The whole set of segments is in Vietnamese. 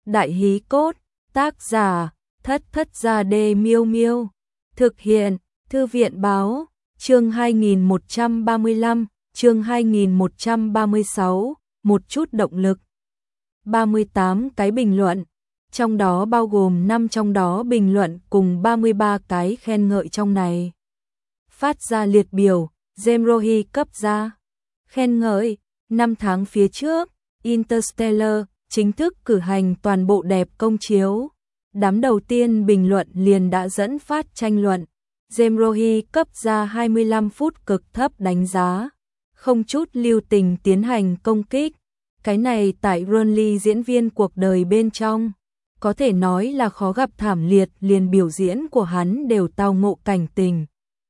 Đại hí cốt, tác giả, Thất Thất Gia Đê Miêu Miêu. Thực hiện, Thư viện báo, chương 2135, chương 2136, một chút động lực. 38 cái bình luận, trong đó bao gồm 5 trong đó bình luận cùng 33 cái khen ngợi trong này. Phát ra liệt biểu, Zemrohi cấp ra. Khen ngợi, 5 tháng phía trước, Interstellar chính thức cử hành toàn bộ đẹp công chiếu. Đám đầu tiên bình luận liền đã dẫn phát tranh luận. Zemrohi cấp ra 25 phút cực thấp đánh giá, không chút lưu tình tiến hành công kích. Cái này tại Burnley diễn viên cuộc đời bên trong, có thể nói là khó gặp thảm liệt, liền biểu diễn của hắn đều tao ngộ cảnh tình.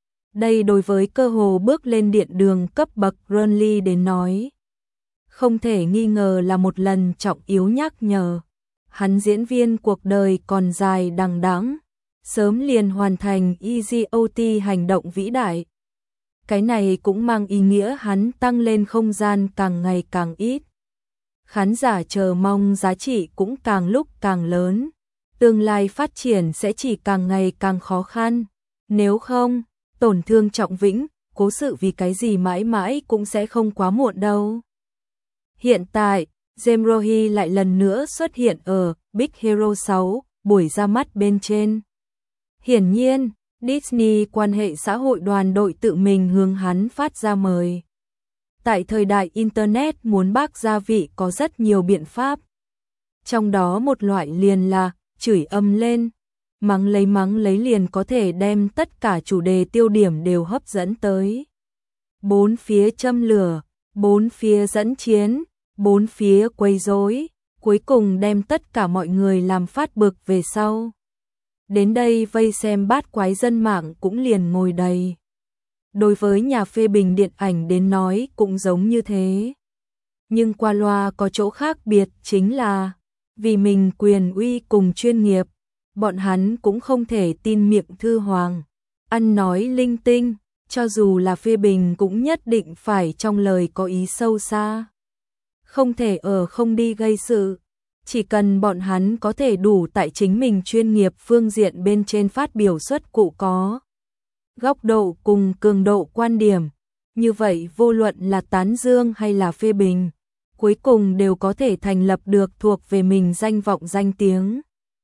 Đây đối với cơ hồ bước lên điện đường cấp bậc Burnley đến nói, không thể nghi ngờ là một lần trọng yếu nhắc nhở. Hắn diễn viên cuộc đời còn dài đằng đẵng, sớm liền hoàn thành EGOT hành động vĩ đại. Cái này cũng mang ý nghĩa hắn tăng lên không gian càng ngày càng ít. Khán giả chờ mong giá trị cũng càng lúc càng lớn. Tương lai phát triển sẽ chỉ càng ngày càng khó khăn. Nếu không, tổn thương trọng vĩnh, cố sự vì cái gì mãi mãi cũng sẽ không quá muộn đâu. Hiện tại, Zemrohi lại lần nữa xuất hiện ở Big Hero 6, buổi ra mắt bên trên. Hiển nhiên, Disney quan hệ xã hội đoàn đội tự mình hướng hắn phát ra mời. Tại thời đại Internet muốn bác gia vị có rất nhiều biện pháp. Trong đó một loại liền là chửi ầm lên, mắng lấy liền có thể đem tất cả chủ đề tiêu điểm đều hấp dẫn tới. Bốn phía châm lửa, bốn phía dẫn chiến, bốn phía quấy rối, cuối cùng đem tất cả mọi người làm phát bực về sau. Đến đây vây xem bát quái dân mạng cũng liền ngồi đầy. Đối với nhà phê bình điện ảnh đến nói cũng giống như thế. Nhưng qua loa có chỗ khác biệt chính là, vì mình quyền uy cùng chuyên nghiệp, bọn hắn cũng không thể tin miệng thư hoàng, ăn nói linh tinh, cho dù là phê bình cũng nhất định phải trong lời có ý sâu xa. Không thể ở không đi gây sự, chỉ cần bọn hắn có thể đủ tại chính mình chuyên nghiệp phương diện bên trên phát biểu xuất cụ có góc độ cùng cường độ quan điểm, như vậy vô luận là tán dương hay là phê bình, cuối cùng đều có thể thành lập được thuộc về mình danh vọng danh tiếng.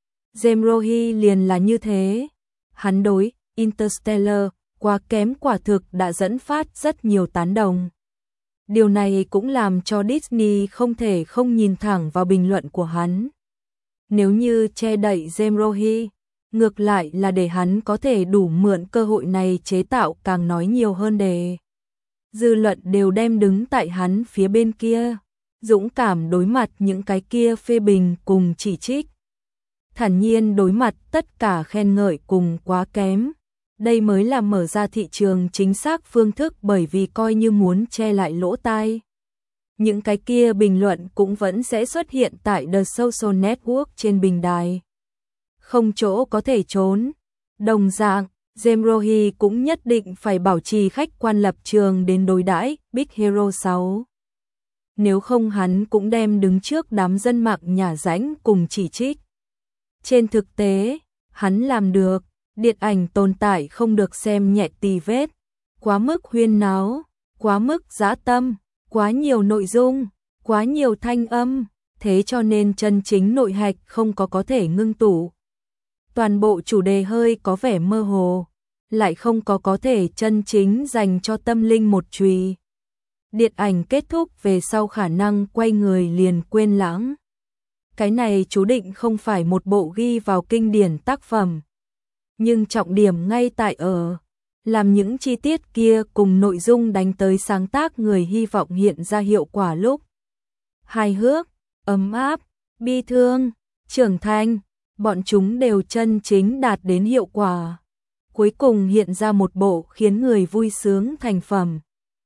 Zemrohi liền là như thế, hắn đối Interstellar quá kém quả thực đã dẫn phát rất nhiều tán đồng. Điều này cũng làm cho Disney không thể không nhìn thẳng vào bình luận của hắn. Nếu như che đậy Zemrohi, ngược lại là để hắn có thể đủ mượn cơ hội này chế tạo càng nói nhiều hơn đề. Dư luận đều đem đứng tại hắn phía bên kia, dũng cảm đối mặt những cái kia phê bình cùng chỉ trích. Thản nhiên đối mặt tất cả khen ngợi cùng quá kém. Đây mới là mở ra thị trường chính xác phương thức, bởi vì coi như muốn che lại lỗ tai, những cái kia bình luận cũng vẫn sẽ xuất hiện tại The Social Network trên bình đài. Không chỗ có thể trốn. Đồng dạng, Zemrohi cũng nhất định phải bảo trì khách quan lập trường đến đối đãi Big Hero 6. Nếu không hắn cũng đem đứng trước đám dân mạng nhả rãnh cùng chỉ trích. Trên thực tế, hắn làm được. Điện ảnh tồn tại không được xem nhẹ tì vết, quá mức huyên náo, quá mức dã tâm, quá nhiều nội dung, quá nhiều thanh âm, thế cho nên chân chính nội hạch không có thể ngưng tụ. Toàn bộ chủ đề hơi có vẻ mơ hồ, lại không có thể chân chính dành cho tâm linh một chùy. Điện ảnh kết thúc về sau khả năng quay người liền quên lãng. Cái này chú định không phải một bộ ghi vào kinh điển tác phẩm. Nhưng trọng điểm ngay tại ở, làm những chi tiết kia cùng nội dung đánh tới sáng tác người hy vọng hiện ra hiệu quả lúc. Hài hước, ấm áp, bi thương, trưởng thành, bọn chúng đều chân chính đạt đến hiệu quả. Cuối cùng hiện ra một bộ khiến người vui sướng thành phẩm.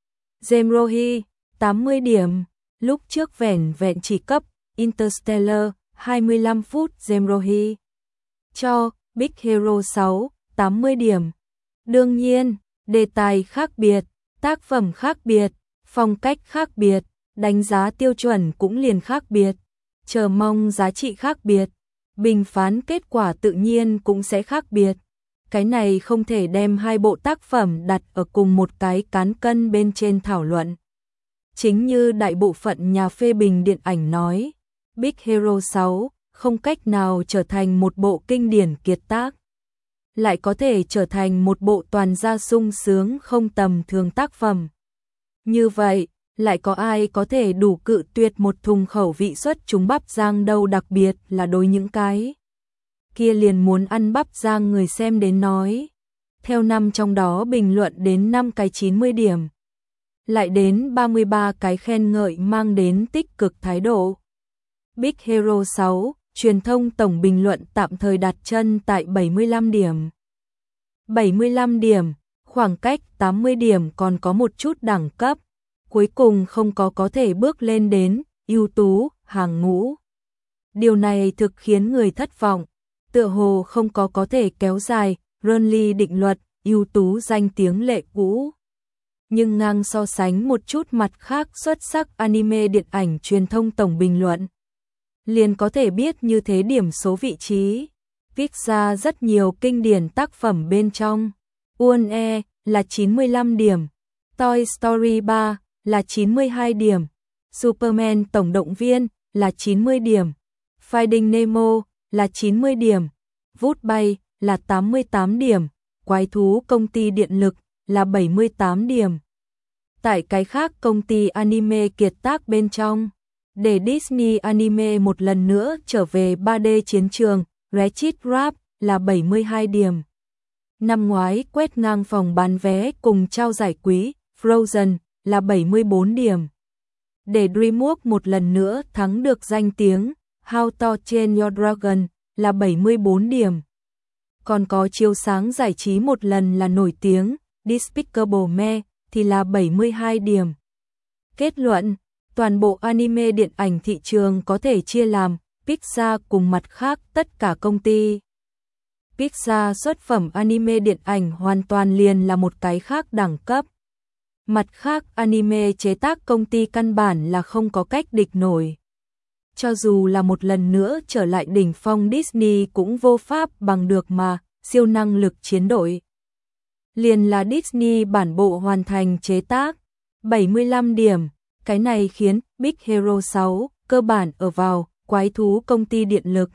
Zemrohi, 80 điểm, lúc trước vẻn vẹn chỉ cấp Interstellar, 25 phút Zemrohi. Cho Big Hero 6, 80 điểm. Đương nhiên, đề tài khác biệt, tác phẩm khác biệt, phong cách khác biệt, đánh giá tiêu chuẩn cũng liền khác biệt. chờ mong giá trị khác biệt, bình phán kết quả tự nhiên cũng sẽ khác biệt. Cái này không thể đem hai bộ tác phẩm đặt ở cùng một cái cán cân bên trên thảo luận. Chính như đại bộ phận nhà phê bình điện ảnh nói, Big Hero 6 không cách nào trở thành một bộ kinh điển kiệt tác, lại có thể trở thành một bộ toàn gia sung sướng không tầm thường tác phẩm. Như vậy, lại có ai có thể đủ cự tuyệt một thùng khẩu vị xuất chúng bắp rang đâu, đặc biệt là đối những cái kia liền muốn ăn bắp rang người xem đến nói. Theo năm trong đó bình luận đến 5 cái 90 điểm, lại đến 33 cái khen ngợi mang đến tích cực thái độ. Big Hero 6, truyền thông tổng bình luận tạm thời đặt chân tại 75 điểm. 75 điểm, khoảng cách 80 điểm còn có một chút đẳng cấp, cuối cùng không có thể bước lên đến ưu tú hàng ngũ. Điều này thực khiến người thất vọng, tựa hồ không có thể kéo dài Runly định luật ưu tú danh tiếng lệ cũ. Nhưng ngang so sánh một chút mặt khác xuất sắc anime điện ảnh truyền thông tổng bình luận, liền có thể biết như thế điểm số vị trí. Viết ra rất nhiều kinh điển tác phẩm bên trong. One là 95 điểm, Toy Story 3 là 92 điểm, Superman tổng động viên là 90 điểm, Finding Nemo là 90 điểm, Vút bay là 88 điểm, Quái thú công ty điện lực là 78 điểm. Tại cái khác công ty anime kiệt tác bên trong, để Disney Anime một lần nữa trở về 3D chiến trường, Wretched Rap là 72 điểm. Năm ngoái quét ngang phòng bán vé cùng trao giải quý, Frozen là 74 điểm. Để DreamWorks một lần nữa thắng được danh tiếng, How to Train Your Dragon là 74 điểm. Còn có chiếu sáng giải trí một lần là nổi tiếng, Despicable Me thì là 72 điểm. Kết luận, toàn bộ anime điện ảnh thị trường có thể chia làm Pixar cùng mặt khác tất cả công ty. Pixar xuất phẩm anime điện ảnh hoàn toàn liền là một cái khác đẳng cấp. Mặt khác anime chế tác công ty căn bản là không có cách địch nổi. Cho dù là một lần nữa trở lại đỉnh phong Disney cũng vô pháp bằng được mà, siêu năng lực chiến đội. Liền là Disney bản bộ hoàn thành chế tác, 75 điểm, cái này khiến Big Hero 6 cơ bản ở vào quái thú công ty điện lực.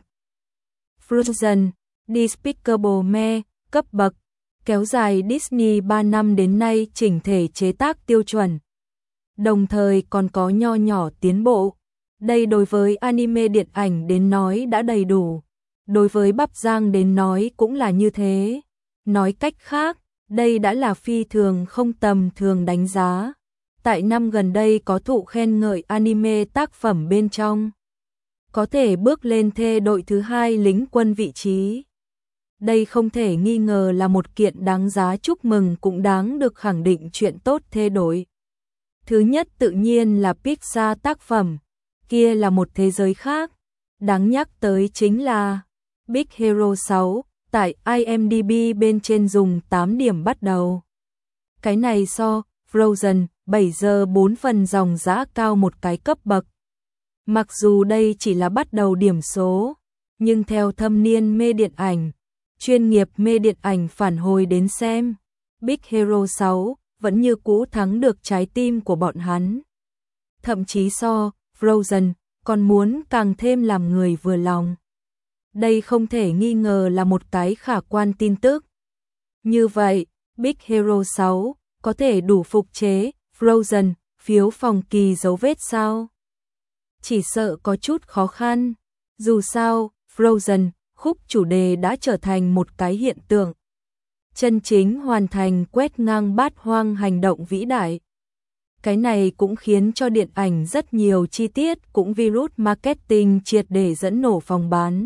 Frozen, Despicable Me, cấp bậc, kéo dài Disney 3 năm đến nay chỉnh thể chế tác tiêu chuẩn. Đồng thời còn có nho nhỏ tiến bộ. Đây đối với anime điện ảnh đến nói đã đầy đủ. Đối với bắp rang đến nói cũng là như thế. Nói cách khác, đây đã là phi thường không tầm thường đánh giá. Tại năm gần đây có thụ khen ngợi anime tác phẩm bên trong, có thể bước lên thê đội thứ 2 lính quân vị trí. Đây không thể nghi ngờ là một kiện đáng giá chúc mừng, cũng đáng được khẳng định chuyện tốt thê đội. Thứ nhất tự nhiên là Pixar tác phẩm, kia là một thế giới khác. Đáng nhắc tới chính là Big Hero 6 tại IMDb bên trên dùng 8 điểm bắt đầu. Cái này so Frozen 7 giờ 4 phần dòng giá cao một cái cấp bậc. Mặc dù đây chỉ là bắt đầu điểm số, nhưng theo thâm niên mê điện ảnh, chuyên nghiệp mê điện ảnh phản hồi đến xem, Big Hero 6 vẫn như cũ thắng được trái tim của bọn hắn. Thậm chí so Frozen còn muốn càng thêm làm người vừa lòng. Đây không thể nghi ngờ là một cái khả quan tin tức. Như vậy, Big Hero 6 có thể đủ phục chế Frozen phiếu phòng kỳ dấu vết sao? Chỉ sợ có chút khó khăn. Dù sao, Frozen khúc chủ đề đã trở thành một cái hiện tượng. Chân chính hoàn thành quét ngang bát hoang hành động vĩ đại. Cái này cũng khiến cho điện ảnh rất nhiều chi tiết cũng virus marketing triệt để dẫn nổ phòng bán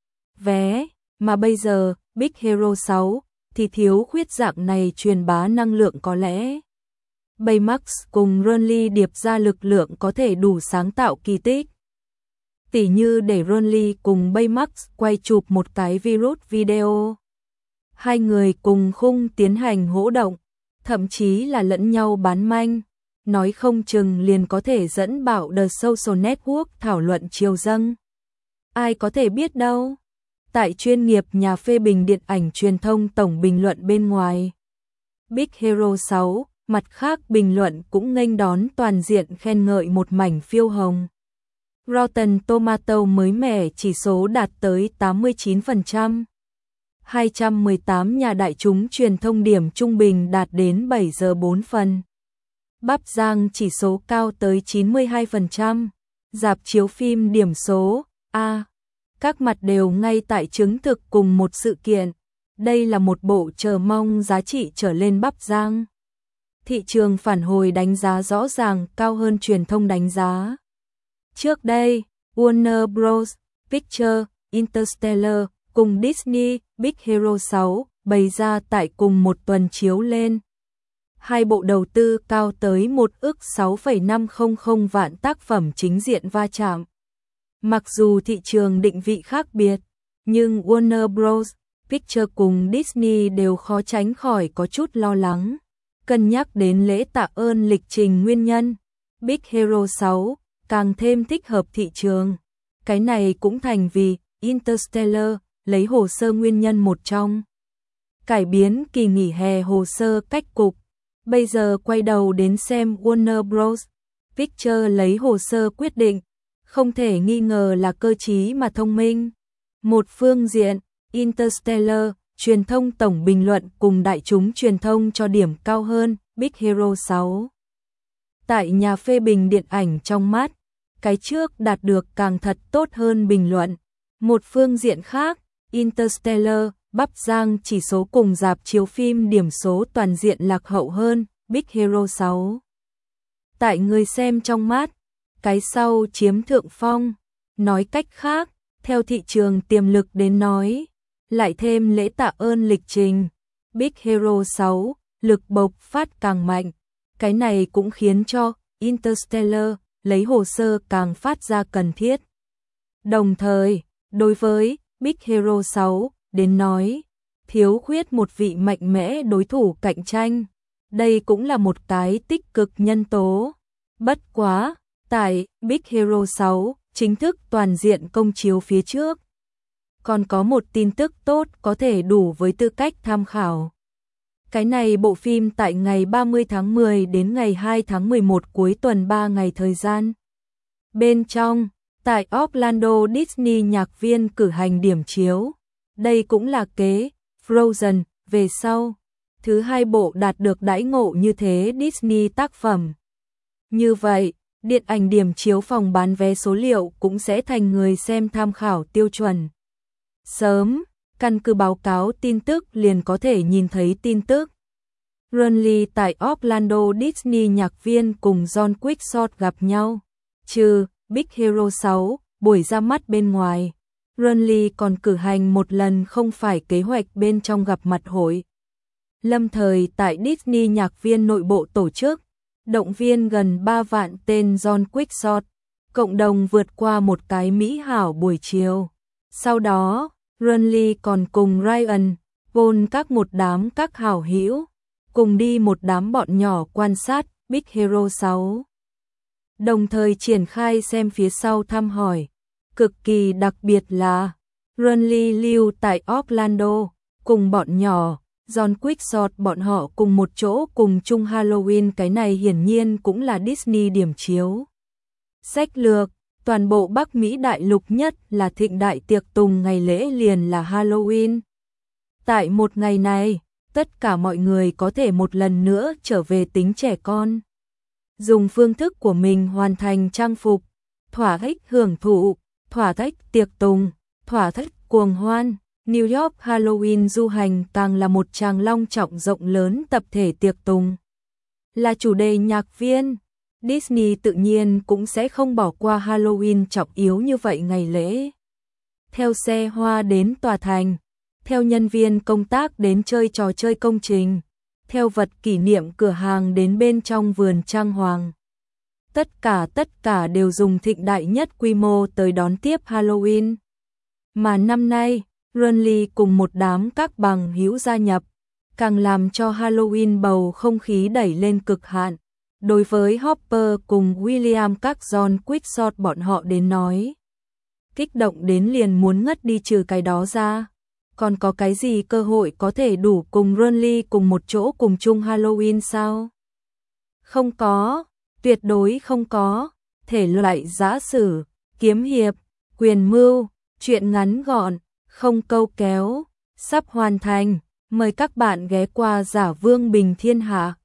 vé, mà bây giờ Big Hero 6 thì thiếu khuyết dạng này truyền bá năng lượng. Có lẽ Baymax cùng Runly điệp ra lực lượng có thể đủ sáng tạo kỳ tích. Tỉ như để Runly cùng Baymax quay chụp một cái virus video. Hai người cùng khung tiến hành hỗ động, thậm chí là lẫn nhau bán manh. nói không chừng liền có thể dẫn bảo The Social Network thảo luận chiều dâng. Ai có thể biết đâu. Tại chuyên nghiệp nhà phê bình điện ảnh truyền thông tổng bình luận bên ngoài Big Hero 6, mặt khác bình luận cũng nghênh đón toàn diện khen ngợi một mảnh phiêu hồng. Rotten Tomato mới mẻ chỉ số đạt tới 89%. 218 nhà đại chúng truyền thông điểm trung bình đạt đến 7 giờ 4 phần. Bắp Giang chỉ số cao tới 92%. Rạp chiếu phim điểm số A. Các mặt đều ngay tại chứng thực cùng một sự kiện. Đây là một bộ chờ mong giá trị trở lên Bắp Giang. Thị trường phản hồi đánh giá rõ ràng cao hơn truyền thông đánh giá. Trước đây, Warner Bros. Pictures, Interstellar cùng Disney Big Hero 6 bày ra tại cùng một tuần chiếu lên. Hai bộ đầu tư cao tới 1,500 vạn tác phẩm chính diện va chạm. Mặc dù thị trường định vị khác biệt, nhưng Warner Bros. Pictures cùng Disney đều khó tránh khỏi có chút lo lắng. Cân nhắc đến lễ tạ ơn lịch trình nguyên nhân, Big Hero 6 càng thêm thích hợp thị trường. Cái này cũng thành vì Interstellar lấy hồ sơ nguyên nhân một trong. Cải biến kỳ nghỉ hè hồ sơ cách cục. Bây giờ quay đầu đến xem Warner Bros. Pictures lấy hồ sơ quyết định, không thể nghi ngờ là cơ trí mà thông minh. Một phương diện, Interstellar, truyền thông tổng bình luận cùng đại chúng truyền thông cho điểm cao hơn Big Hero 6. Tại nhà phê bình điện ảnh trong mắt, cái trước đạt được càng thật tốt hơn bình luận. Một phương diện khác, Interstellar, Bắp Giang chỉ số cùng rạp chiếu phim điểm số toàn diện lạc hậu hơn Big Hero 6. Tại người xem trong mắt, cái sau chiếm thượng phong. Nói cách khác, theo thị trường tiềm lực đến nói, lại thêm lễ tạ ơn lịch trình, Big Hero 6, lực bộc phát càng mạnh. Cái này cũng khiến cho Interstellar lấy hồ sơ càng phát ra cần thiết. Đồng thời, đối với Big Hero 6 đến nói, thiếu khuyết một vị mạnh mẽ đối thủ cạnh tranh. Đây cũng là một cái tích cực nhân tố. Bất quá, tại Big Hero 6 chính thức toàn diện công chiếu phía trước, còn có một tin tức tốt có thể đủ với tư cách tham khảo. Cái này bộ phim tại ngày 30 tháng 10 đến ngày 2 tháng 11 cuối tuần 3 ngày thời gian. Bên trong, tại Orlando Disney nhạc viên cử hành điểm chiếu. Đây cũng là kế Frozen về sau. Thứ hai bộ đạt được đãi ngộ như thế Disney tác phẩm. Như vậy, điện ảnh điểm chiếu phòng bán vé số liệu cũng sẽ thành người xem tham khảo tiêu chuẩn. Sớm, căn cứ báo cáo tin tức liền có thể nhìn thấy tin tức. Runley tại Orlando Disney nhạc viên cùng John Quixote gặp nhau. Trừ Big Hero 6, buổi ra mắt bên ngoài, Runley còn cử hành một lần không phải kế hoạch bên trong gặp mặt hội. Lâm thời tại Disney nhạc viên nội bộ tổ chức, động viên gần 3 vạn tên John Quixote, cộng đồng vượt qua một cái mỹ hảo buổi chiều. Sau đó, Runley còn cùng Ryan, Paul các đám các hảo hữu, cùng đi một đám bọn nhỏ quan sát Big Hero 6. Đồng thời triển khai xem phía sau thăm hỏi. Cực kỳ đặc biệt là, Runley lưu tại Orlando, cùng bọn nhỏ, John Quixote bọn họ cùng một chỗ cùng chung Halloween, cái này hiển nhiên cũng là Disney điểm chiếu. Sách lược, toàn bộ Bắc Mỹ đại lục nhất là thịnh đại tiệc tùng ngày lễ liền là Halloween. Tại một ngày này, tất cả mọi người có thể một lần nữa trở về tính trẻ con. Dùng phương thức của mình hoàn thành trang phục, thỏa thích hưởng thụ, thỏa thích tiệc tùng, thỏa thích cuồng hoan. New York Halloween du hành càng là một tràng long trọng rộng lớn tập thể tiệc tùng. Là chủ đề nhạc viên, Disney tự nhiên cũng sẽ không bỏ qua Halloween trọng yếu như vậy ngày lễ. Theo xe hoa đến tòa thành, theo nhân viên công tác đến chơi trò chơi công trình, theo vật kỷ niệm cửa hàng đến bên trong vườn trang hoàng. Tất cả đều dùng thịnh đại nhất quy mô tới đón tiếp Halloween. Mà năm nay, Runley cùng một đám các bằng hữu gia nhập, càng làm cho Halloween bầu không khí đẩy lên cực hạn. Đối với Hopper cùng William các John Quixote bọn họ đến nói. Kích động đến liền muốn ngất đi, trừ cái đó ra. Còn có cái gì cơ hội có thể đủ cùng Ronly cùng một chỗ cùng chung Halloween sao? Không có, tuyệt đối không có. Thể loại giã sử, kiếm hiệp, quyền mưu, truyện ngắn gọn, không câu kéo, sắp hoàn thành. Mời các bạn ghé qua Giả Vương Bình Thiên Hạ.